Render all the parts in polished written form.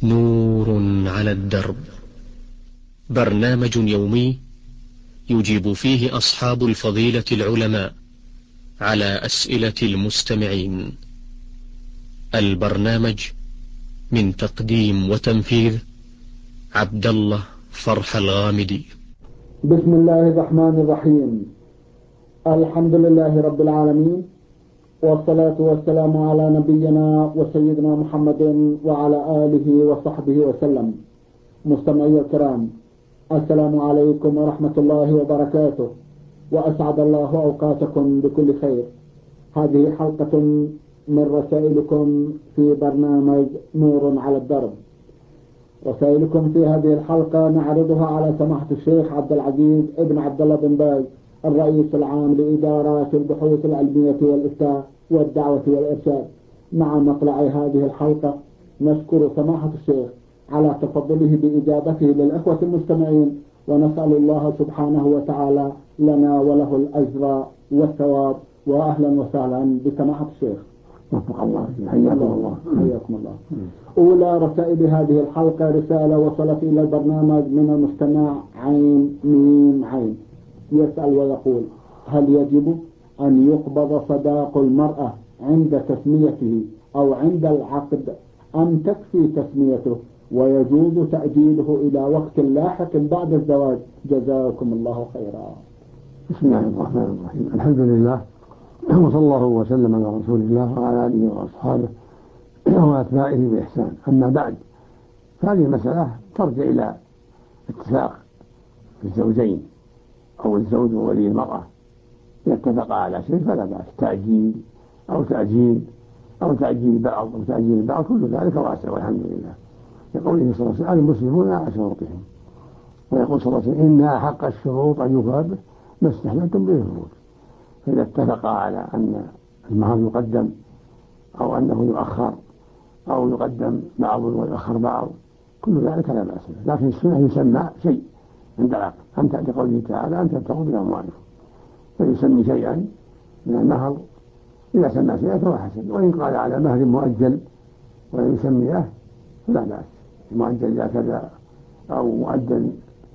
نور على الدرب، برنامج يومي يجيب فيه أصحاب الفضيلة العلماء على أسئلة المستمعين. البرنامج من تقديم وتنفيذ عبد الله فرح الغامدي. بسم الله الرحمن الرحيم. الحمد لله رب العالمين، والصلاة والسلام على نبينا وسيدنا محمد وعلى آله وصحبه وسلم. مستمعي الكرام، السلام عليكم ورحمة الله وبركاته، وأسعد الله أوقاتكم بكل خير. هذه حلقة من رسائلكم في برنامج نور على الدرب. رسائلكم في هذه الحلقة نعرضها على سماحة الشيخ عبد العزيز ابن عبد الله بن باز، الرئيس العام لإدارات البحوث العلمية والإفتاء والدعوة والإرشاد. مع مطلع هذه الحلقة نشكر سماحة الشيخ على تفضله بإجابته للأخوة المستمعين، ونسأل الله سبحانه وتعالى لنا وله الأجر والثواب. وأهلا وسهلا بسماحة الشيخ. وفق الله، حياكم الله. حياكم الله. أولى رسائل هذه الحلقة رسالة وصلت إلى البرنامج من المستمع عين ميم عين، يسأل ويقول: هل يجب أن يقبض صداق المرأة عند تسميته أو عند العقد، أم تكفي تسميته ويجوز تأجيله إلى وقت لاحق بعد الزواج؟ جزاكم الله خيرا. بسم الله الرحمن الرحيم. الحمد لله، وصلى الله وسلم على رسول الله وعلى آله وأصحابه وأتباعه بإحسان. أما بعد، فهذه المسألة ترجع إلى اتفاق الزوجين أو الزوج وولي المرأة. إذا اتفقا على شيء فلا بأس، تأجيل أو تأجيل أو تأجيل بعض أو تأجيل بعض، كل ذلك واسع والحمد لله. يقول صلى الله عليه وسلم: المسلمون على شروطهم. ويقول صلى الله عليه وسلم: إن أحق الشروط أن يفاد ما استحللتم به الفروج. فإذا اتفقا على أن المهر يقدم أو أنه يؤخر أو يقدم بعض ويؤخر بعض، كل ذلك لا بأس به. لكن السنة يسمى شيء عند العقد، أنت لقوله تعالى: أن تبتغوا بأموالكم، فيسمي شيئا من المهر. إذا سمى شيئا فهو حسن، وإن قال على مهر مؤجل ولم يسميه فلا بأس. مؤجل إذا كذا أو مؤجل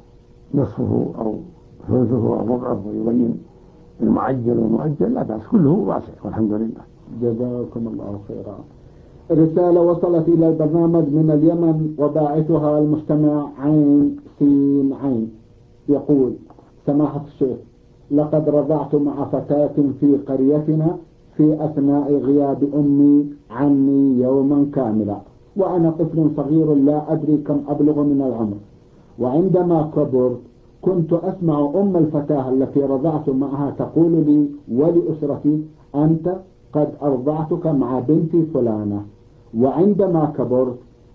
نصفه أو ثلثه أو ربعه، ويبين المعجل والمؤجل لا بأس، كله واسع والحمد لله. جزاكم الله خيرا. رسالة وصلت إلى البرنامج من اليمن، وباعثها المستمع عين سين عين، يقول: سماحة الشيخ، لقد رضعت مع فتاة في قريتنا في أثناء غياب أمي عني يوما كاملا، وأنا طفل صغير لا أدري كم أبلغ من العمر. وعندما كبرت كنت أسمع أم الفتاة التي رضعت معها تقول لي ولأسرتي: أنت قد أرضعتك مع بنتي فلانة. وعندما كبرت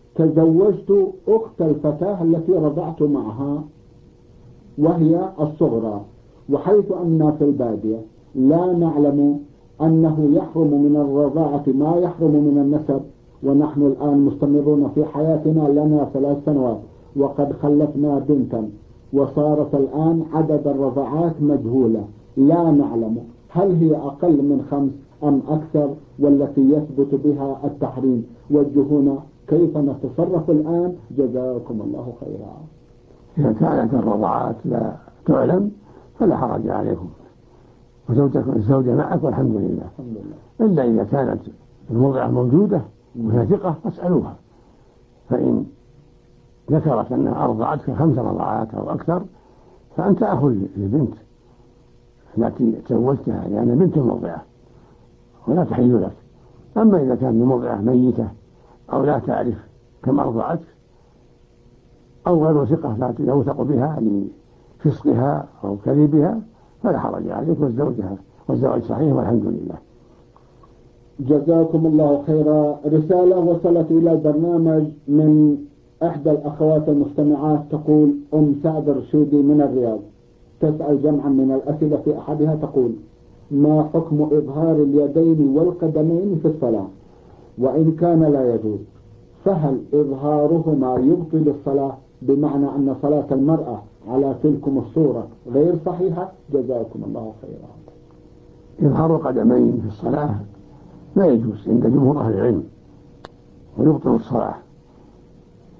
تزوجت أخت الفتاة التي رضعت معها وهي الصغرى، وحيث أننا في البادية لا نعلم أنه يحرم من الرضاعة ما يحرم من النسب، ونحن الآن مستمرون في حياتنا لنا 3 سنوات وقد خلفنا بنتا، وصارت الآن عدد الرضاعات مجهولة، لا نعلم هل هي أقل من 5 أم أكثر، والتي يثبت بها التحريم. وجهونا كيف نتصرف الآن، جزاكم الله خيرا. إذا كانت الرضاعات لا تعلم فلا حرج عليكم، وزوجك الزوجة معك والحمد لله. إلا إذا كانت المرضعة موجودة وهي ثقة فاسألوها، فإن ذكرت أنها أرضعتك 5 رضاعات أو أكثر فأنت أخو للبنت التي تزوجتها، لأن بنت مرضعة ولا تحل لك. أما إذا كانت المرضعة ميتة أو لا تعرف كم أرضعتك أو غير ثقة لا يوثق بها لفسقها أو كذبها فلا حرج عليك، والزواج صحيح والحمد لله. جزاكم الله خيرا. رسالة وصلت إلى البرنامج من إحدى الأخوات المستمعات، تقول أم سعد الرشيدي من الرياض، تسأل جمعا من الأسئلة. في أحدها تقول: ما حكم إظهار اليدين والقدمين في الصلاة؟ وإن كان لا يجوز فهل إظهارهما يبطل الصلاة، بمعنى أن صلاة المرأة على تلكم الصورة غير صحيحة؟ جزاكم الله خيرا. إظهار قدمين في الصلاة لا يجوز عند جمهور أهل العلم ويبطل الصلاة،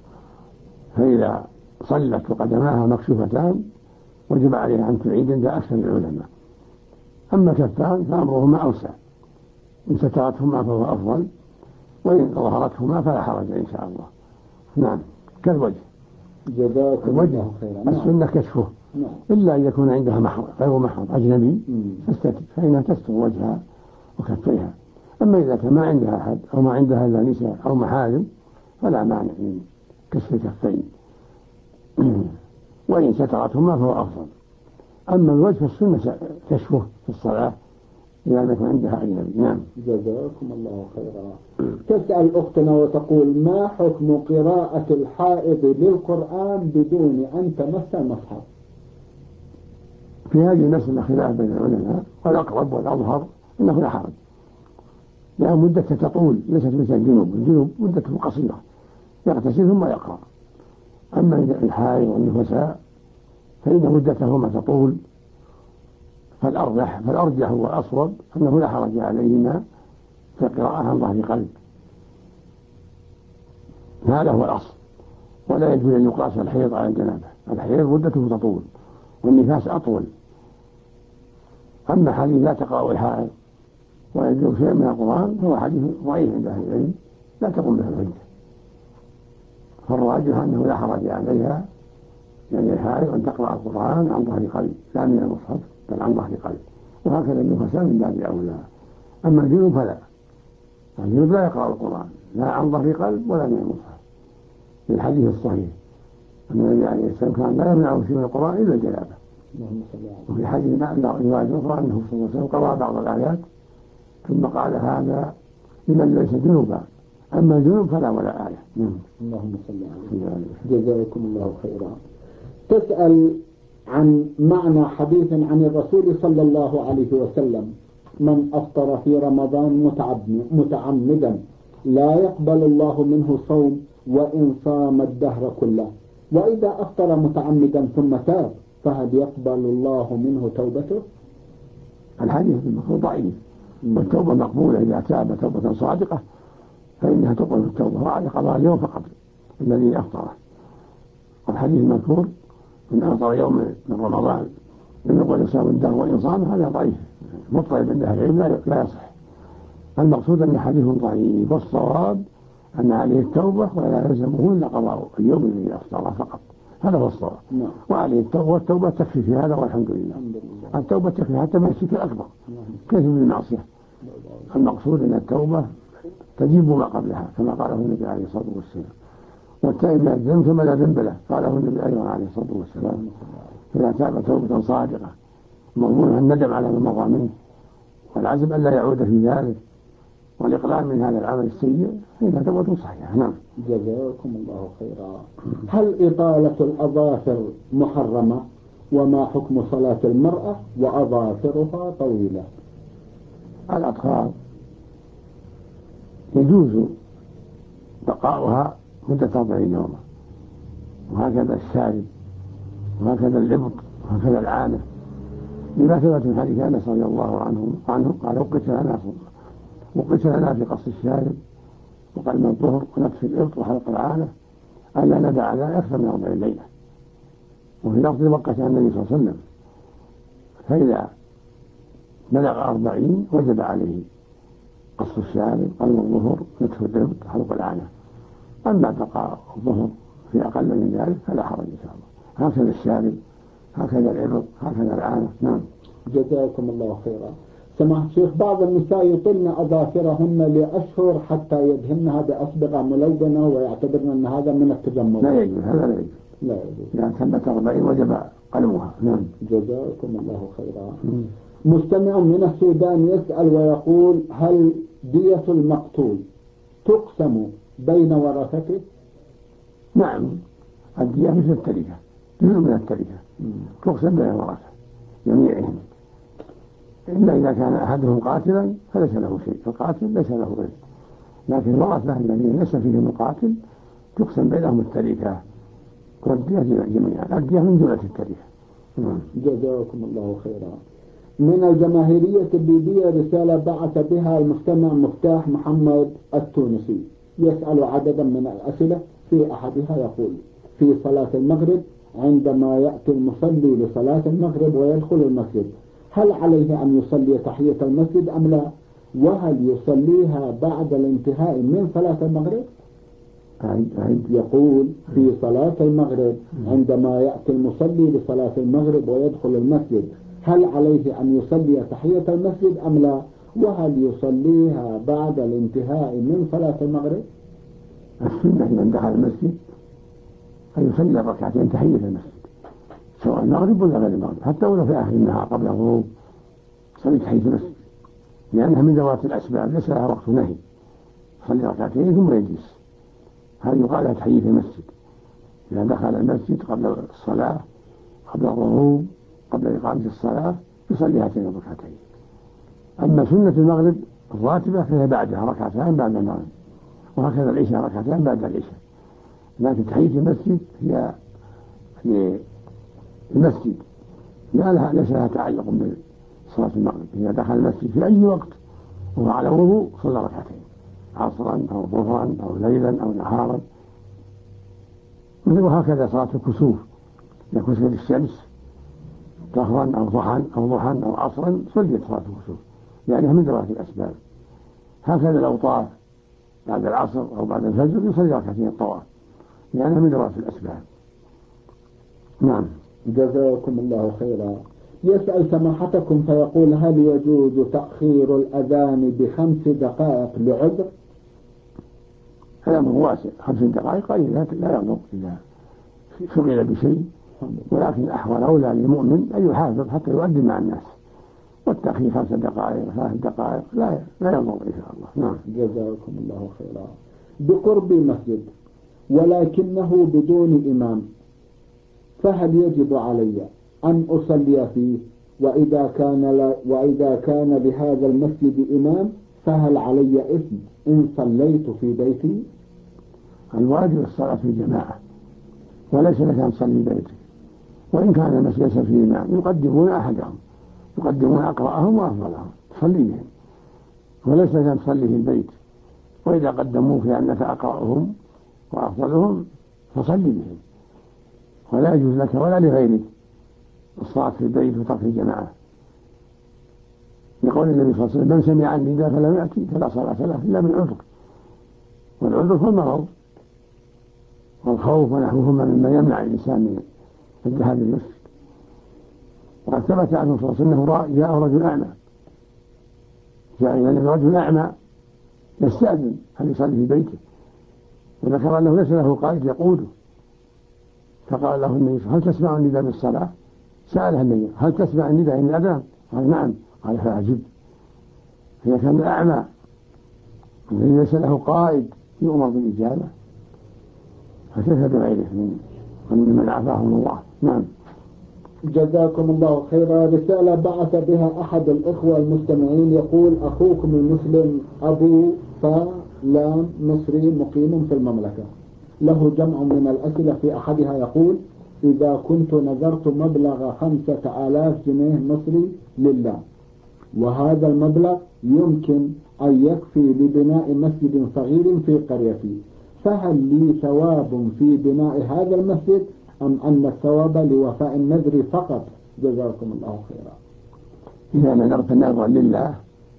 فإذا صلت وقدماها مكشوفتان وجب عليها أن تعيد عند أكثر العلماء. أما كفان فأمرهما أوسع، إن سترتهما فهو أفضل، وإن ظهرتهما فلا حرج إن شاء الله. نعم. كالوجه، الوجه السنة كشفه إلا أن يكون عندها محرم غير محرم أجنبي تستتر، فإنها تستر وجهها وكفيها. أما إذا كان ما عندها أحد أو ما عندها إلا نساء أو محارم فلا مانع من كشف الكفين، وإن سترتهما فهو أفضل. أما الوجه فالسنة كشفه في الصلاة إذا لم يكن عندها أجنبي. نعم. جزاكم الله خيرا. تسأل أختنا وتقول: ما حكم قراءة الحائض للقرآن بدون أن تمس المصحف؟ في هذه المسألة خلاف بين العلماء، والأقرب والأظهر أنه لا حرج، لأن مدته تطول، ليست مثل الجنوب مدته قصيرة، يغتسل ثم يقرأ. أما الحائض والنفساء فإن مدتهما تطول، فالأرجح والأصوب أنه لا حرج عليهما في القراءة عن ظهر قلب، هذا هو الأصل. ولا يجوز أن يقاس الحيض على الجنابة، الحيض مدته تطول والنفاس أطول. أما حديث لا تقرأ الحائض ويجوز شيء من القرآن فهو حديث ضعيف عند أهل العلم لا تقوم به الحجة، فالراجح أنه لا حرج عليها يعني الحائض أن تقرأ القرآن عن ظهر قلب لا من المصحف بل عن ظهر قلب، وهكذا النفساء من باب أولى. أما الجنوب فلا، الجنوب لا يقرأ القرآن لا عن ظهر قلب ولا من المصحف، في الحديث الصحيح أن النبي عليه السلام كان لا يمنعه شيء من القرآن إلا الجنابة. وفي حديث رواية أخرى أنه صلى الله عليه وسلم قرأ بعض الآيات ثم قال هذا لمن ليس جنوبا، أما الجنوب فلا ولا آية. اللهم صل عليه. جزاكم الله خيرا. تسأل عن معنى حديث عن الرسول صلى الله عليه وسلم: من أفطر في رمضان متعمدا لا يقبل الله منه صوم وإن صام الدهر كله، وإذا أفطر متعمدا ثم تاب فهل يقبل الله منه توبته؟ الحديث المفروض ضعيف، والتوبة مقبولة إذا تاب توبة صادقة فإنها تقبل التوبة، وعلى قضاء اليوم فقط الذي أفطره. والحديث المذكور من أفطر يوم من رمضان لم يقبل صوم الدهر وإن صام هذا ضعيف مضطرب عند أهل العلم لا يصح. المقصود أن حديث ضعيف، والصواب أن عليه التوبة ولا يلزمه إلا قضاء اليوم الذي أفطره فقط، هذا هو الصواب. وعليه التوبة، والتوبة تكفي في هذا والحمد لله. التوبة تكفي حتى من الشرك الأكبر كيف من المعصية. المقصود أن التوبة تجيب ما قبلها كما قاله النبي عليه الصلاة والسلام، والتائب من الذنب كما لا ذنب له قاله النبي أيضا عليه الصلاة والسلام. فإذا تاب توبة صادقة مضمونها الندم على ما مضى منه والعزم أن لا يعود في ذلك والإقلال من هذا العمل السيء فإنها توبة صحيحة. نعم. جزاكم الله خيرا. هل إطالة الأظافر محرمة؟ وما حكم صلاة المرأة وأظافرها طويلة؟ الأطفال يجوز بقاؤها مدة 40 يوما، وهكذا الشارب وهكذا الإبط وهكذا العانة، لما ثبت من حديث أنس رضي الله عنه قال: وقت لنا في قص الشارب وقلم الظهر ونتف الإبط وحلق العانة ألا ندع على أكثر من 40 ليلة. وفي لفظ وقت النبي صلى الله عليه وسلم، فإذا بلغ 40 وجب عليه قص الشارب قلم الظهر نتف الإبط حلق العانة. أما بقاء الظهر في أقل من ذلك فلا حرج إن شاء الله. هكذا الشارب هكذا الإبط هكذا العانة. نعم. جزاكم الله خيرا. سماحة الشيخ، بعض النساء يطلن أظافرهن لأشهر حتى يدهنها بأصبغة ملونة ويعتبرن أن هذا من التجمل. لا يجوز، هذا لا يجوز. إذا ثبت 40 وجب قلمها. نعم. جزاكم الله خيرا. مستمع من السودان يسأل ويقول: هل دية المقتول تقسم بين ورثته؟ نعم، الدية مثل التركة، جزء من التركة تقسم بين الورثة جميعهم، إلا إذا كان أحدهم قاتلا فليس له شيء، القاتل ليس له غير، لكن الورثة الذين ليس فيهم القاتل تقسم بينهم التركة والدية جميعا، الدية من جملة التركة. جزاكم الله خيرا. من الجماهيرية الليبية رسالة بعث بها المستمع مفتاح محمد التونسي، يسأل عددا من الأسئلة، في أحدها يقول: في صلاة المغرب عندما يأتي المصلي لصلاة المغرب ويدخل المسجد، هل عليه أن يصلي تحية المسجد أم لا؟ وهل يصليها بعد الانتهاء من صلاة المغرب؟ يقول في صلاة المغرب عندما يأتي المصلي لصلاة المغرب ويدخل المسجد، هل عليه أن يصلي تحية المسجد أم لا؟ وهل يصليها بعد الانتهاء من صلاة المغرب؟ السنة من دخل المسجد أن يصلي ركعتين تحية المسجد سواء المغرب ولا غير المغرب، حتى ولو في آخر النهار قبل الغروب صلي تحية المسجد، لأنها من ذوات الأسباب ليس لها وقت نهي. صلي ركعتين ثم يجلس، هذه يقال لها تحية المسجد. إذا دخل المسجد قبل الصلاة قبل الغروب قبل إقامة الصلاة يصلي هاتين الركعتين. أما سنة المغرب الراتبة فهي بعدها ركعتان بعد المغرب، وهكذا العشاء ركعتان بعد العشاء. لكن تحية المسجد هي في المسجد ليس لها تعلق بصلاة المغرب. إذا دخل المسجد في أي وقت وهو على وضوء صلى ركعتين عصرا أو ظهرا أو ليلا أو نهارا. وهكذا صلاة الكسوف إذا كسفت الشمس ظهرا أو ضحى أو عصرا صليت صلاة الكسوف لأنها من ذوات الأسباب. هكذا لو طاف بعد العصر أو بعد الفجر يصلي ركعتين الطواف لأنها من ذوات الأسباب. نعم. جزاكم الله خيرا. يسأل سماحتكم فيقول: هل يجوز تأخير الأذان ب5 دقائق لعذر؟ هذا أمر واسع، 5 دقائق لا يضر إذا شغل بشيء، ولكن أحوال أولى للمؤمن أن يحافظ حتى يؤدي مع الناس، والتأخير 5 دقائق 3 دقائق لا يضر إن شاء الله. نعم. جزاكم الله خيرا. بقرب المسجد ولكنه بدون إمام، فهل يجب علي أن أصلي فيه؟ وإذا كان لهذا المسجد إمام فهل علي إثم إن صليت في بيتي؟ الواجب الصلاة في الجماعة، وليس لك أن تصلي بيتك. وإن كان المسجد فيه إمام يقدمون أحدهم، يقدمون أقرأهم وأفضلهم تصلي بهم، وليس لك أن تصلي في البيت. وإذا قدموك لأنك أقرأهم وأفضلهم فصلي بهم، ولا يجوز لك ولا لغيرك الصلاة في البيت وترك الجماعة. يقول النبي صلى الله عليه وسلم: من سمع النداء فلم يأتي فلا صلاة له إلا من عذر. والعذر هو المرض والخوف ونحوهما مما يمنع الإنسان من الذهاب للمسجد. وقد ثبت عنه صلى الله عليه وسلم جاء رجل أعمى، جاء إلى رجل أعمى يستأذن هل يصلي في بيته، وذكر أنه ليس له قائد يقوده، فقال له النبي: هل تسمع النداء بالصلاة؟ سأله النبي: هل تسمع النداء من الأذان؟ قال: نعم. قال: فأجب. إذا كان أعمى الذي ليس له قائد يؤمر بالإجابة فكيف بغيره من عافاهم الله. نعم. جزاكم الله خيرا. رسالة بعث بها أحد الإخوة المستمعين يقول: أخوكم المسلم أبو فلان مصري مقيم في المملكة، له جمع من الأسئلة. في أحدها يقول: إذا كنت نذرت مبلغ 5000 جنيه مصري لله، وهذا المبلغ يمكن أن يكفي لبناء مسجد صغير في قريتي، فهل لي ثواب في بناء هذا المسجد أم أن الثواب لوفاء النذر فقط؟ جزاكم الله خيرا. إذا نذرت نذرا لله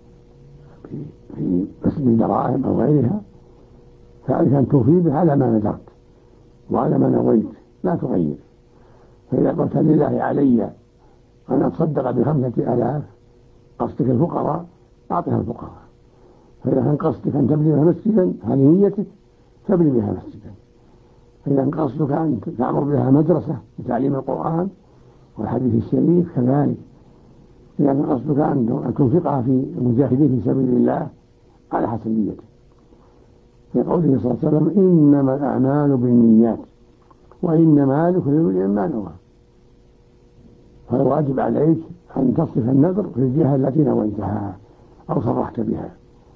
في مسجد دراهم أو غيرها فعليك أن توفي به على ما نذرت وعلى ما نويت، لا تغير. فإذا قلت لله علي أن أتصدق ب5000 قصدك الفقراء أعطها الفقراء، فإذا كان قصدك أن تبني بها مسجدا هذه نيتك تبني بها مسجدا. فإذا كان قصدك أن تعمر بها مدرسة لتعليم القرآن والحديث الشريف كذلك. إذا كان قصدك أن تنفقها في المجاهدين في سبيل الله على حسب نيتك. في قوله صلى الله عليه وسلم: إنما الأعمال بالنيات وإنما لكل امرئ ما نوى. فالواجب عليك أن تصرف النذر في الجهة التي نويتها أو صرحت بها.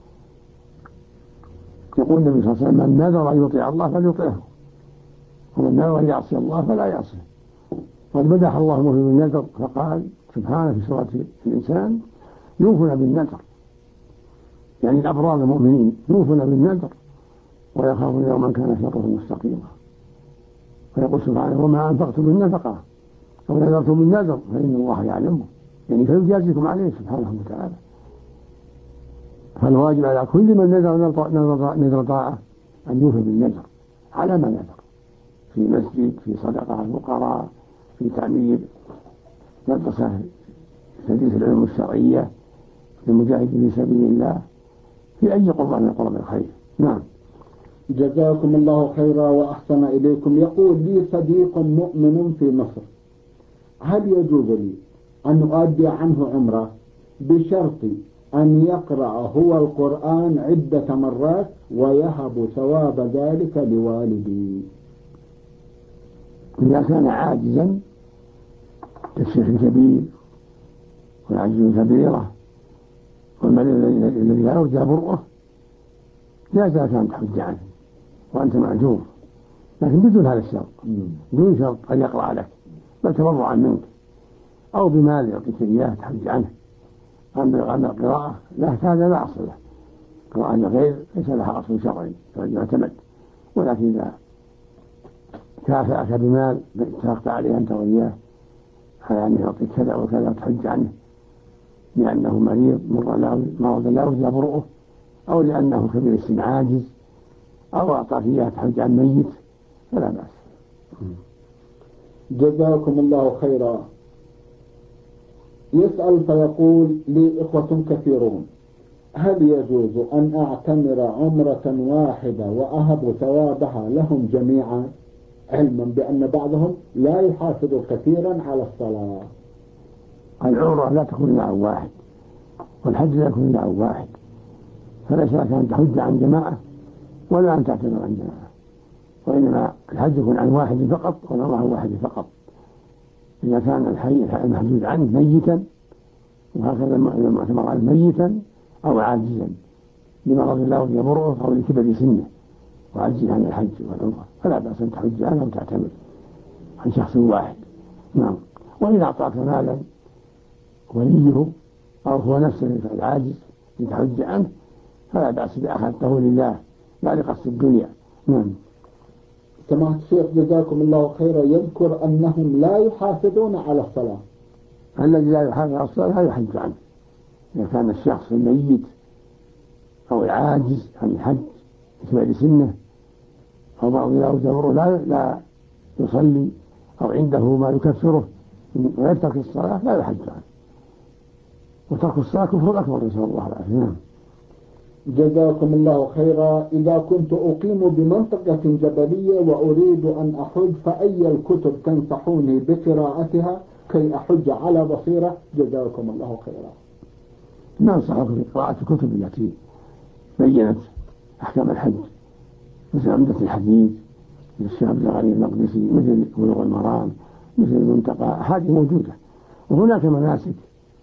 يقول النبي صلى الله عليه وسلم: من نذر أن يطيع الله فليطيعه، ومن نذر أن يعصي الله فلا يعصيه. قد مدح الله المؤمن بالنذر فقال سبحانه في سورة الإنسان: يوفون بالنذر، يعني الأبرار المؤمنين يوفون بالنذر ويخافون يوما كان شره مستقيما. ويقول سبحانه وما أنفقتم من نفقة أو نذرتم من نذر فإن الله يعلمه، يعني فيجازيكم عليه سبحانه وتعالى. فالواجب على كل من نذر طاعة أن يوفي بالنذر على ما نذر، في مسجد، في صدقة الفقراء، في تعمير مدرسة تدريس العلوم الشرعية، في المجاهد في سبيل الله، في أي قربة من قرب الخير. نعم. جزاكم الله خيرا وأحسن إليكم. يقول لي صديق مؤمن في مصر، هل يجوز لي أن أؤدي عنه عمرة بشرط أن يقرأ هو القرآن عدة مرات ويهب ثواب ذلك لوالدي؟ إذا كان عاجزا كالشيخ الكبير والعجز كبيرة والمريض الذي لا يرجى برؤه جاز لك أن تحج عنه وأنت معذور، لكن بدون هذا الشرط، دون شرط أن يقرأ لك، بل تبرعا منك أو بمال يعطيك إياه تحج عنه. أما القراءة لا، هذا لا أصل له، قراءة لغير ليس لها أصل شرعي يعتمد، ولكن إذا كافأك بمال اتفقت عليه أنت وإياه على أن يعطيك كذا وكذا وتحج عنه لأنه مريض مرض لا يرجى برؤه، أو لأنه كبير السن عاجز، أو أعطاك إياه تحج عن ميت، فلا بأس. جزاكم الله خيرا. يسأل فيقول لي إخوة كثيرون، هل يجوز أن أعتمر عمرة واحدة وأهب ثوابها لهم جميعا، علما بأن بعضهم لا يحافظ كثيرا على الصلاة؟ العمرة لا تكون إلا عن واحد، والحج لا يكون إلا عن واحد، فليس لك أن تحج عن جماعة ولا أن تعتمر عن جماعة، وإنما الحج يكون عن واحد فقط والعمرة عن واحد فقط. إذا كان الحي المحجوج عنه ميتا، وهكذا المعتمر عنه ميتا أو عاجزا لمرض لا يرجى برؤه أو لكبر سنه وعجز عن الحج والعمرة، فلا بأس أن تحج عنه وتعتمر عن شخص واحد. نعم. وإذا أعطاك مالا وليه أو هو نفسه العاجز لتحج عنه فلا بأس بأخذته لله لا لقصد الدنيا. نعم. سماحة الشيخ جزاكم الله خيرا، يذكر أنهم لا يحافظون على الصلاة. الذي لا يحافظ على الصلاة لا يحج عنه. إذا كان الشخص الميت أو العاجز عن الحج بسبب سنه أو بعض يعتبره لا يصلي أو عنده ما يكفره ويترك الصلاة لا يحج عنه، وترك الصلاة كفر أكبر، نسأل الله العافية. جزاكم الله خيرا. إذا كنت أقيم بمنطقة جبلية وأريد أن أحج، فأي الكتب تنصحوني بقراءتها كي أحج على بصيرة؟ جزاكم الله خيرا. ننصحك بقراءة الكتب التي بيّنت أحكام الحج، مثل عمدة الحديث للشيخ عبد الغني المقدسي، مثل بلوغ المرام، مثل المنتقى، هذه موجودة. وهناك مناسك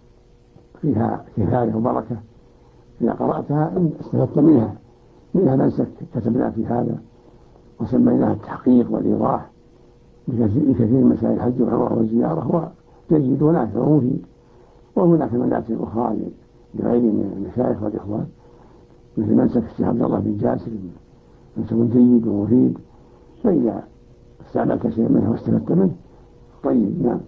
فيها كفاية وبركة إذا قرأتها إن استفدت منها منسك كتبنا في هذا وسميناها التحقيق والإيضاح بكثير من مسائل الحج والعمرة والزيارة، هو جيد ونافع ومفيد. وهناك مناسك أخرى لغير من المشايخ والإخوان مثل منسك الشيخ عبد الله بن جاسر، منسك جيد ومفيد، فإذا استعملت شيء منه واستفدت منه طيب. نعم.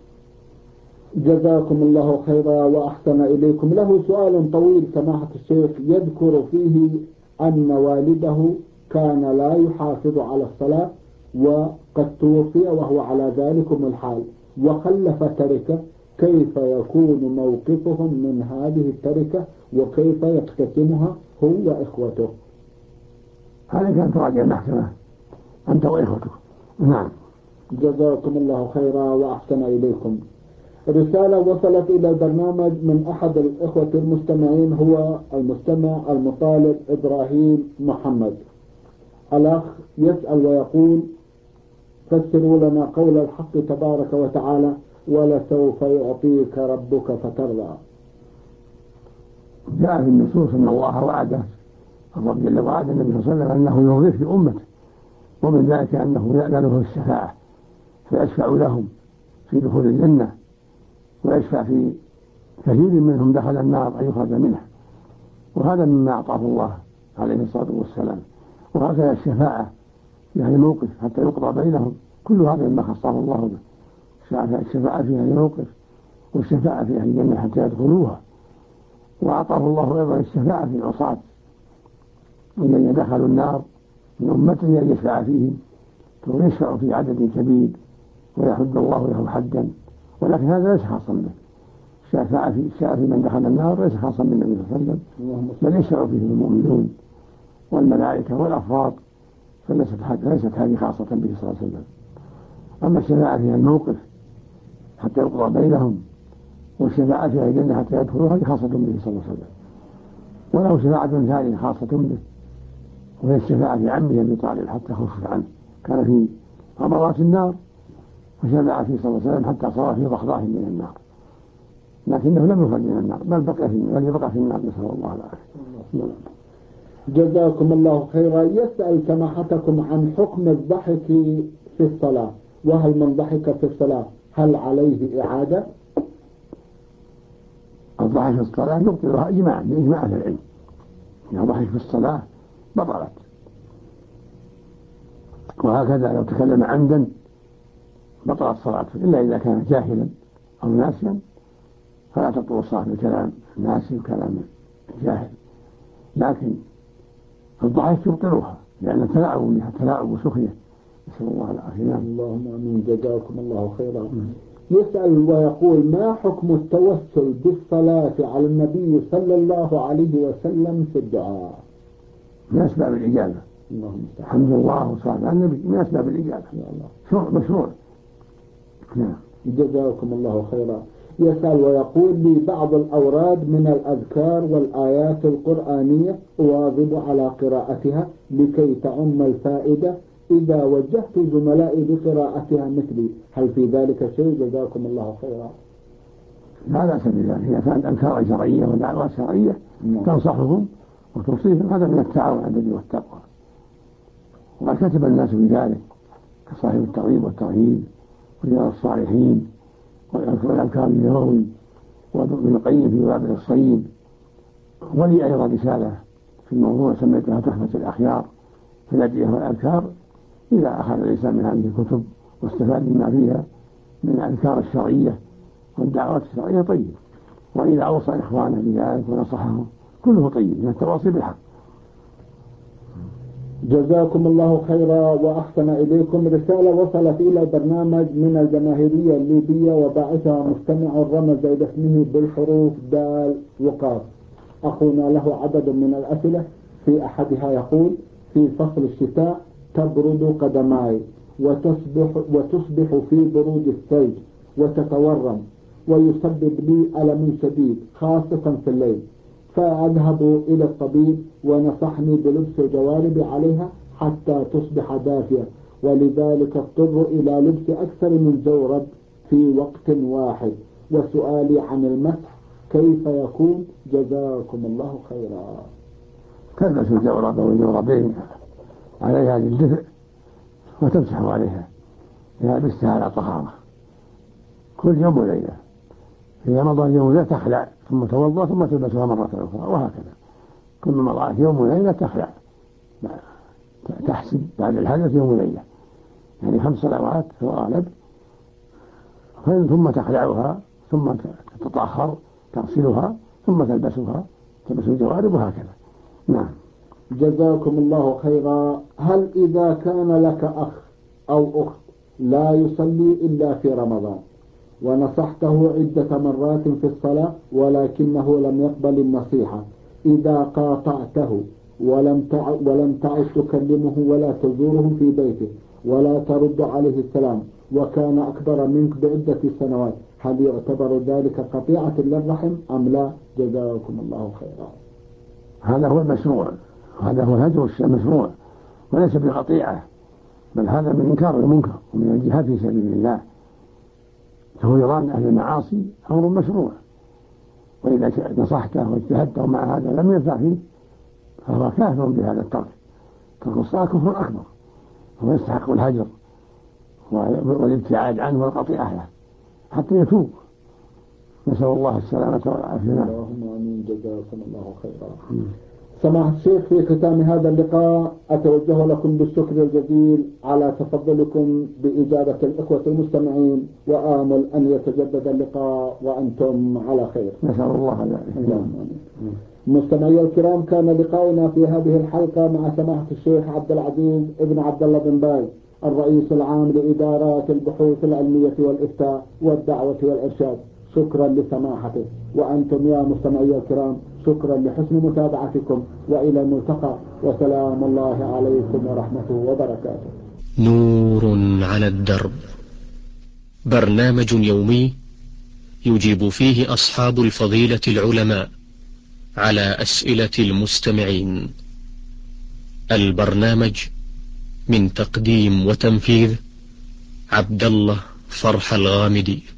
جزاكم الله خيرا وأحسن إليكم. له سؤال طويل سماحة الشيخ، يذكر فيه أن والده كان لا يحافظ على الصلاة وقد توفي وهو على ذلكم الحال وخلف تركة، كيف يكون موقفهم من هذه التركة وكيف يقتسمها هو وإخوته؟ هذا كان تراجع المحكمة أنت وإخوتك. نعم. جزاكم الله خيرا وأحسن إليكم. رسالة وصلت إلى البرنامج من أحد الإخوة المستمعين، هو المستمع المطالب إبراهيم محمد. الأخ يسأل ويقول: فسروا لنا قول الحق تبارك وتعالى: ولسوف يعطيك ربك فترضى. جاء في النصوص أن الله وعده، الرب جل وعلا النبي صلى الله عليه وسلم أنه يرضيه في أمته، ومن ذلك أنه يأذن له الشفاعة فيشفع لهم في دخول الجنة، ويشفع في كثير منهم دخل النار أن يخرج منها، وهذا مما أعطاه الله عليه الصلاة والسلام. وهكذا الشفاعة يعني موقف حتى يقضى بينهم كل هذا مما خصه الله به. الشفاعة في أهل الموقف، والشفاعة في أهل الجنة حتى يدخلوها، وأعطاه الله أيضا الشفاعة في العصاة الذين دخلوا النار من أمته أن يشفع فيهم، ويشفع في عدد كبير ويحد الله له حدا، ولكن هذا ليس خاصا به. الشفاعة في من دخل النار ليس خاصا بالنبي صلى الله عليه وسلم، بل يشفع فيه المؤمنون والملائكة والأفراد، فليست هذه خاصة به صلى الله عليه وسلم. أما الشفاعة في الموقف حتى يقضى بينهم، والشفاعة في الجنة حتى يدخلوها هذه خاصة به صلى الله عليه وسلم. وله شفاعة ثانية خاصة به، وهي الشفاعة في عمه أبي طالب حتى خفف عنه، كان في غمرات النار فشفع فيه صلى الله عليه وسلم حتى صار في ضحضاح من النار، لكنه لم يخرج من النار بل بقى في النار، نسأل الله العافية. جزاكم الله خيرا. يسأل سماحتكم عن حكم الضحك في الصلاة، وهل من ضحك في الصلاة هل عليه إعادة؟ الضحك في الصلاة يبطلها بإجماع أهل العلم، إذا ضحك في الصلاة بطلت. وهكذا لو تكلم عمدا بطلت صلاته، إلا إذا كان جاهلا أو ناسيا فلا تبطل الصلاة بكلام ناسي وكلام جاهل، لكن الضحك يبطلها لأن التلاعب بها تلاعب وسخية، نسأل الله العافية. اللهم آمين. جزاكم الله خيرا. يسأل ويقول: ما حكم التوسل بالصلاة على النبي صلى الله عليه وسلم في الدعاء؟ من أسباب الإجابة. الحمد لله وصلاة على النبي من أسباب الإجابة، مشروع. جزاكم الله خيرا. يسأل ويقول: لي بعض الأوراد من الأذكار والآيات القرآنية أواظب على قراءتها لكي تعم الفائدة إذا وجهت زملائي بقراءتها مثلي، هل في ذلك شيء؟ جزاكم الله خيرا. لا بأس بذلك، إذا كانت أذكار شرعية ودعوات شرعية تنصحهم وتوصيهم، هذا من التعاون على البر والتقوى، وقد كتب الناس بذلك كصاحب الترغيب والترهيب ورياض الصالحين والأذكار النووي وابن القيم في وابل الصيب. ولي أيضا رسالة في الموضوع سميتها تحفة الأخيار في الأدعية والأذكار، إذا أخذ الإنسان من هذه الكتب واستفاد مما فيها من الأذكار الشرعية والدعوات الشرعية طيب، وإذا أوصى إخوانه بذلك ونصحهم كله طيب من التواصي بالحق. جزاكم الله خيرا وأحسن إليكم. رسالة وصلت إلى البرنامج من الجماهيرية الليبية وباعثها مستمع رمز إلى اسمه بالحروف دال وقاف. أخونا له عدد من الأسئلة، في أحدها يقول: في فصل الشتاء تبرد قدماي وتصبح في برود الثلج وتتورم ويسبب لي ألم شديد خاصة في الليل، فأذهب إلى الطبيب ونصحني بلبس الجوارب عليها حتى تصبح دافئة، ولذلك اضطر إلى لبس أكثر من جورب في وقت واحد، وسؤالي عن المسح كيف يكون؟ جزاكم الله خيرا. تلبس الجورب أو الجوربين عليها للدفء وتمسح عليها إذا لبستها على طهارة كل يوم وليلة، إذا مضى اليوم لا تخلع ثم توضأ ثم تلبسها مرة أخرى، وهكذا كل ما مضى يوم وليلة تخلع، تحسب بعد الحدث يوم وليلة، يعني 5 صلوات في الغالب، ثم تخلعها ثم تتطهر تغسلها ثم تلبس الجوارب وهكذا. نعم. جزاكم الله خيرا. هل إذا كان لك أخ أو أخت لا يصلي إلا في رمضان ونصحته عدة مرات في الصلاة ولكنه لم يقبل النصيحة، إذا قاطعته ولم تعد تكلمه ولا تزوره في بيته ولا ترد عليه السلام وكان أكبر منك بعدة سنوات، هل يعتبر ذلك قطيعة للرحم أم لا؟ جزاكم الله خيرا. هذا هو المشروع، هذا هو الهجر المشروع وليس بقطيعة، بل هذا من إنكار المنكر ومن الجهاد في سبيل الله. تهجران أهل المعاصي أمر مشروع، وإذا نصحته واجتهدته مع هذا لم ينفع فيه فهو كافر بهذا الترك. ترك الصلاة كفر أكبر، هو يستحق الهجر والابتعاد عنه والقطيعة له حتى يتوب، نسأل الله السلامة والعافية. اللهم آمين. جزاكم الله خيرا. سماحة الشيخ، في ختام هذا اللقاء أتوجه لكم بالشكر الجزيل على تفضلكم بإجابة الإخوة المستمعين، وآمل أن يتجدد اللقاء وأنتم على خير. نسأل الله ذلك. مستمعي الكرام، كان لقاؤنا في هذه الحلقة مع سماحة الشيخ عبد العزيز ابن عبد الله بن باز، الرئيس العام لإدارات البحوث العلمية والإفتاء والدعوة والإرشاد. شكرا لسماحته، وأنتم يا مستمعي الكرام شكرا لحسن متابعتكم، وإلى الملتقى، وسلام الله عليكم ورحمته وبركاته. نور على الدرب، برنامج يومي يجيب فيه أصحاب الفضيلة العلماء على أسئلة المستمعين. البرنامج من تقديم وتنفيذ عبد الله فرح الغامدي.